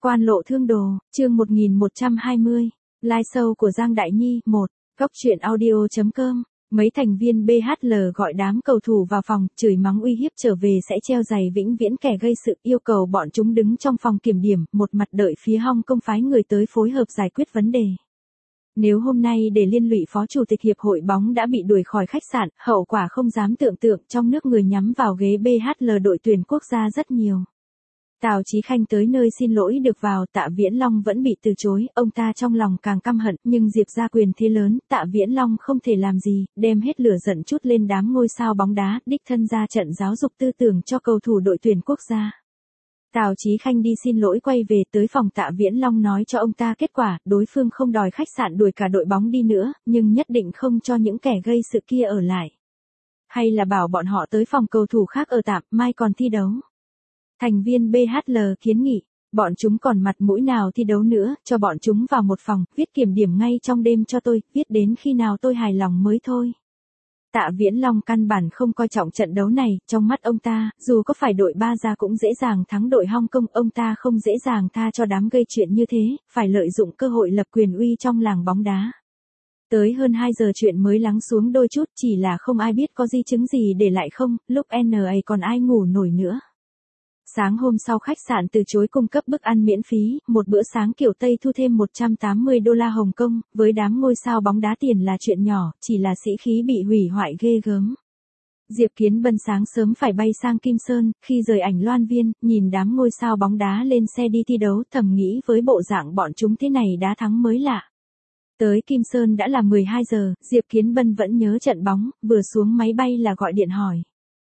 Quan lộ thương đồ, chương 1120. Live show của Giang Đại Nhi, 1. Góc truyện audio.com. Mấy thành viên BHL gọi đám cầu thủ vào phòng, chửi mắng uy hiếp trở về sẽ treo giày vĩnh viễn kẻ gây sự, yêu cầu bọn chúng đứng trong phòng kiểm điểm, một mặt đợi phía Hong Kong phái người tới phối hợp giải quyết vấn đề. Nếu hôm nay để liên lụy phó chủ tịch hiệp hội bóng đã bị đuổi khỏi khách sạn, hậu quả không dám tưởng tượng, trong nước người nhắm vào ghế BHL đội tuyển quốc gia rất nhiều. Tào Chí Khanh tới nơi xin lỗi được vào, Tạ Viễn Long vẫn bị từ chối, ông ta trong lòng càng căm hận, nhưng Diệp ra quyền thế lớn, Tạ Viễn Long không thể làm gì, đem hết lửa giận trút lên đám ngôi sao bóng đá, đích thân ra trận giáo dục tư tưởng cho cầu thủ đội tuyển quốc gia. Tào Chí Khanh đi xin lỗi quay về tới phòng Tạ Viễn Long nói cho ông ta kết quả, đối phương không đòi khách sạn đuổi cả đội bóng đi nữa, nhưng nhất định không cho những kẻ gây sự kia ở lại. Hay là bảo bọn họ tới phòng cầu thủ khác ở tạm, mai còn thi đấu. Thành viên BHL kiến nghị, bọn chúng còn mặt mũi nào thi đấu nữa, cho bọn chúng vào một phòng, viết kiểm điểm ngay trong đêm cho tôi, viết đến khi nào tôi hài lòng mới thôi. Tạ Viễn Long căn bản không coi trọng trận đấu này, trong mắt ông ta, dù có phải đội Ba Gia cũng dễ dàng thắng đội Hong Kong, ông ta không dễ dàng tha cho đám gây chuyện như thế, phải lợi dụng cơ hội lập quyền uy trong làng bóng đá. Tới hơn 2 giờ chuyện mới lắng xuống đôi chút, chỉ là không ai biết có di chứng gì để lại không, lúc NA còn ai ngủ nổi nữa. Sáng hôm sau khách sạn từ chối cung cấp bữa ăn miễn phí, một bữa sáng kiểu Tây thu thêm $180 Hồng Kông, với đám ngôi sao bóng đá tiền là chuyện nhỏ, chỉ là sĩ khí bị hủy hoại ghê gớm. Diệp Kiến Bân sáng sớm phải bay sang Kim Sơn, khi rời ảnh loan viên, nhìn đám ngôi sao bóng đá lên xe đi thi đấu, thầm nghĩ với bộ dạng bọn chúng thế này đá thắng mới lạ. Tới Kim Sơn đã là 12 giờ, Diệp Kiến Bân vẫn nhớ trận bóng, vừa xuống máy bay là gọi điện hỏi.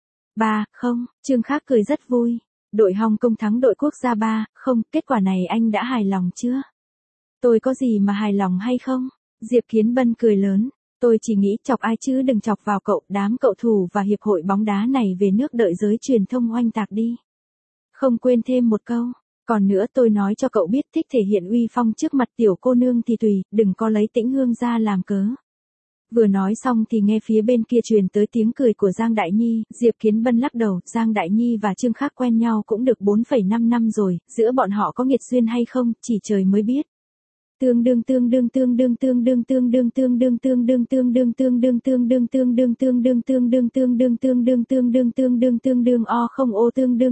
3-0, Trương Khác cười rất vui. Đội Hong Kong thắng đội quốc gia 3-0, kết quả này anh đã hài lòng chưa? Tôi có gì mà hài lòng hay không? Diệp Kiến Bân cười lớn. Tôi chỉ nghĩ chọc ai chứ đừng chọc vào cậu, đám cậu thủ và hiệp hội bóng đá này về nước đợi giới truyền thông oanh tạc đi. Không quên thêm một câu. Còn nữa tôi nói cho cậu biết thích thể hiện uy phong trước mặt tiểu cô nương thì tùy, đừng có lấy Tĩnh Hương ra làm cớ. Vừa nói xong thì nghe phía bên kia truyền tới tiếng cười của Giang Đại Nhi, Diệp Kiến Bân lắc đầu, Giang Đại Nhi và Trương Khác quen nhau cũng được 4,5 năm rồi, giữa bọn họ có nghiệt duyên hay không, chỉ trời mới biết. Tương đương o không ô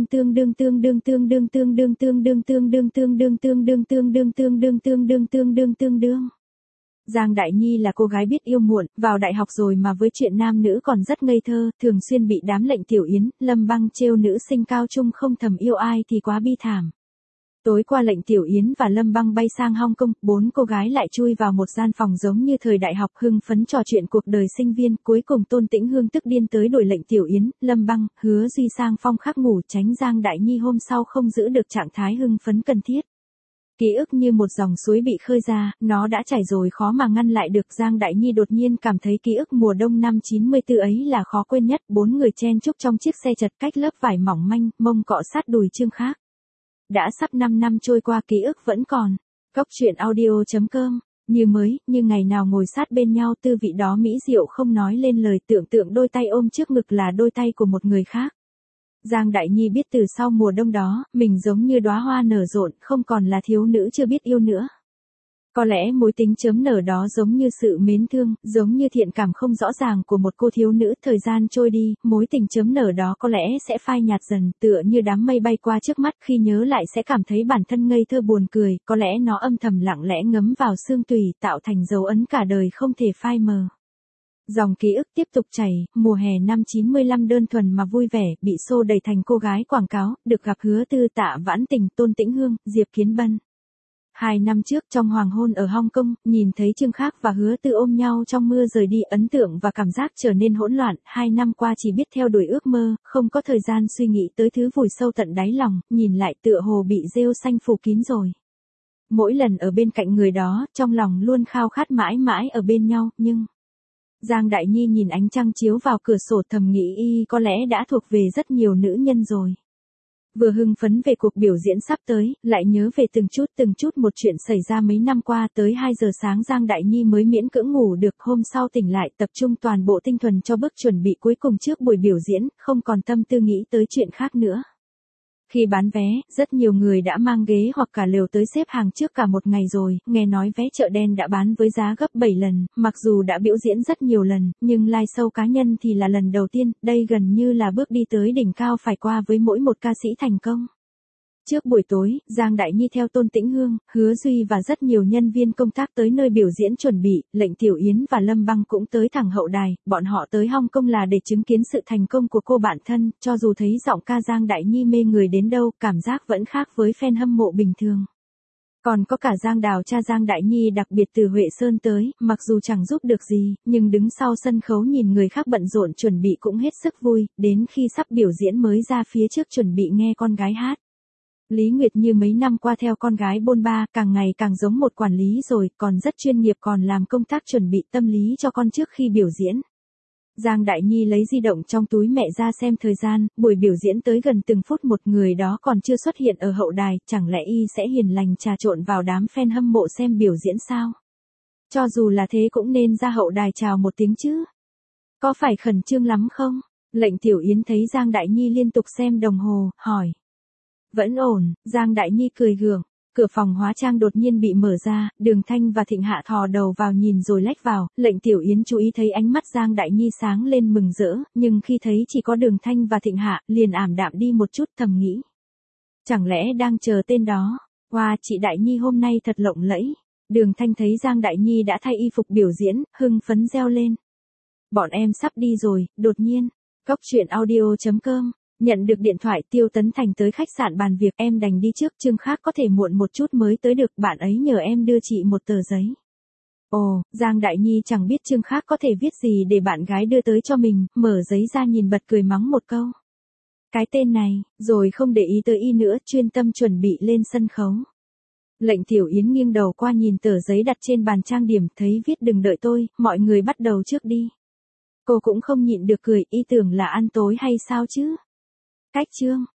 Giang Đại Nhi là cô gái biết yêu muộn, vào đại học rồi mà với chuyện nam nữ còn rất ngây thơ, thường xuyên bị đám Lệnh Tiểu Yến, Lâm Băng trêu nữ sinh cao trung không thầm yêu ai thì quá bi thảm. Tối qua Lệnh Tiểu Yến và Lâm Băng bay sang Hong Kong, 4 cô gái lại chui vào một gian phòng giống như thời đại học hưng phấn trò chuyện cuộc đời sinh viên, cuối cùng Tôn Tĩnh Hương tức điên tới đuổi Lệnh Tiểu Yến, Lâm Băng, Hứa Duy sang Phong Khắc ngủ tránh Giang Đại Nhi hôm sau không giữ được trạng thái hưng phấn cần thiết. Ký ức như một dòng suối bị khơi ra, nó đã chảy rồi khó mà ngăn lại được. Giang Đại Nhi đột nhiên cảm thấy ký ức mùa đông năm 94 ấy là khó quên nhất, 4 người chen chúc trong chiếc xe chật cách lớp vải mỏng manh, mông cọ sát đùi Trương Khác. Đã sắp 5 năm trôi qua ký ức vẫn còn. Góc truyện audio.com, như mới, như ngày nào ngồi sát bên nhau tư vị đó mỹ diệu không nói lên lời, tưởng tượng đôi tay ôm trước ngực là đôi tay của một người khác. Giang Đại Nhi biết từ sau mùa đông đó, mình giống như đóa hoa nở rộ, không còn là thiếu nữ chưa biết yêu nữa. Có lẽ mối tính chớm nở đó giống như sự mến thương, giống như thiện cảm không rõ ràng của một cô thiếu nữ, thời gian trôi đi, mối tình chớm nở đó có lẽ sẽ phai nhạt dần, tựa như đám mây bay qua trước mắt, khi nhớ lại sẽ cảm thấy bản thân ngây thơ buồn cười, có lẽ nó âm thầm lặng lẽ ngấm vào xương tủy, tạo thành dấu ấn cả đời không thể phai mờ. Dòng ký ức tiếp tục chảy, mùa hè năm 95 đơn thuần mà vui vẻ, bị xô đẩy thành cô gái quảng cáo, được gặp Hứa Tư, Tạ Vãn Tình, Tôn Tĩnh Hương, Diệp Kiến Bân. 2 năm trước trong hoàng hôn ở Hong Kong, nhìn thấy Trương Khác và Hứa Tư ôm nhau trong mưa rời đi, ấn tượng và cảm giác trở nên hỗn loạn. 2 năm qua chỉ biết theo đuổi ước mơ, không có thời gian suy nghĩ tới thứ vùi sâu tận đáy lòng, nhìn lại tựa hồ bị rêu xanh phủ kín rồi. Mỗi lần ở bên cạnh người đó, trong lòng luôn khao khát mãi mãi ở bên nhau, nhưng... Giang Đại Nhi nhìn ánh trăng chiếu vào cửa sổ thầm nghĩ y có lẽ đã thuộc về rất nhiều nữ nhân rồi. Vừa hưng phấn về cuộc biểu diễn sắp tới, lại nhớ về từng chút một chuyện xảy ra mấy năm qua. Tới 2 giờ sáng Giang Đại Nhi mới miễn cưỡng ngủ được, hôm sau tỉnh lại tập trung toàn bộ tinh thần cho bước chuẩn bị cuối cùng trước buổi biểu diễn, không còn tâm tư nghĩ tới chuyện khác nữa. Khi bán vé, rất nhiều người đã mang ghế hoặc cả lều tới xếp hàng trước cả một ngày rồi, nghe nói vé chợ đen đã bán với giá gấp 7 lần, mặc dù đã biểu diễn rất nhiều lần, nhưng live show cá nhân thì là lần đầu tiên, đây gần như là bước đi tới đỉnh cao phải qua với mỗi một ca sĩ thành công. Trước buổi tối, Giang Đại Nhi theo Tôn Tĩnh Hương, Hứa Duy và rất nhiều nhân viên công tác tới nơi biểu diễn chuẩn bị, Lệnh Tiểu Yến và Lâm Băng cũng tới thẳng hậu đài, bọn họ tới Hong Kong là để chứng kiến sự thành công của cô bạn thân, cho dù thấy giọng ca Giang Đại Nhi mê người đến đâu, cảm giác vẫn khác với fan hâm mộ bình thường. Còn có cả Giang Đào cha Giang Đại Nhi đặc biệt từ Huệ Sơn tới, mặc dù chẳng giúp được gì, nhưng đứng sau sân khấu nhìn người khác bận rộn chuẩn bị cũng hết sức vui, đến khi sắp biểu diễn mới ra phía trước chuẩn bị nghe con gái hát. Lý Nguyệt Như mấy năm qua theo con gái bôn ba, càng ngày càng giống một quản lý rồi, còn rất chuyên nghiệp còn làm công tác chuẩn bị tâm lý cho con trước khi biểu diễn. Giang Đại Nhi lấy di động trong túi mẹ ra xem thời gian, buổi biểu diễn tới gần từng phút một người đó còn chưa xuất hiện ở hậu đài, chẳng lẽ y sẽ hiền lành trà trộn vào đám fan hâm mộ xem biểu diễn sao? Cho dù là thế cũng nên ra hậu đài chào một tiếng chứ. Có phải khẩn trương lắm không? Lệnh Tiểu Yến thấy Giang Đại Nhi liên tục xem đồng hồ, hỏi. Vẫn ổn, Giang Đại Nhi cười gượng. Cửa phòng hóa trang đột nhiên bị mở ra, Đường Thanh và Thịnh Hạ thò đầu vào nhìn rồi lách vào, Lệnh Tiểu Yến chú ý thấy ánh mắt Giang Đại Nhi sáng lên mừng rỡ, nhưng khi thấy chỉ có Đường Thanh và Thịnh Hạ, liền ảm đạm đi một chút thầm nghĩ. Chẳng lẽ đang chờ tên đó? Wow, chị Đại Nhi hôm nay thật lộng lẫy. Đường Thanh thấy Giang Đại Nhi đã thay y phục biểu diễn, hưng phấn reo lên. Bọn em sắp đi rồi, đột nhiên. Cốc truyện audio.com. Nhận được điện thoại Tiêu Tấn Thành tới khách sạn bàn việc, em đành đi trước, Trương Khác có thể muộn một chút mới tới được, bạn ấy nhờ em đưa chị một tờ giấy. Ồ, Giang Đại Nhi chẳng biết Trương Khác có thể viết gì để bạn gái đưa tới cho mình, mở giấy ra nhìn bật cười mắng một câu. Cái tên này, rồi không để ý tới y nữa, chuyên tâm chuẩn bị lên sân khấu. Lệnh Tiểu Yến nghiêng đầu qua nhìn tờ giấy đặt trên bàn trang điểm, thấy viết đừng đợi tôi, mọi người bắt đầu trước đi. Cô cũng không nhịn được cười, y tưởng là ăn tối hay sao chứ? Cách chương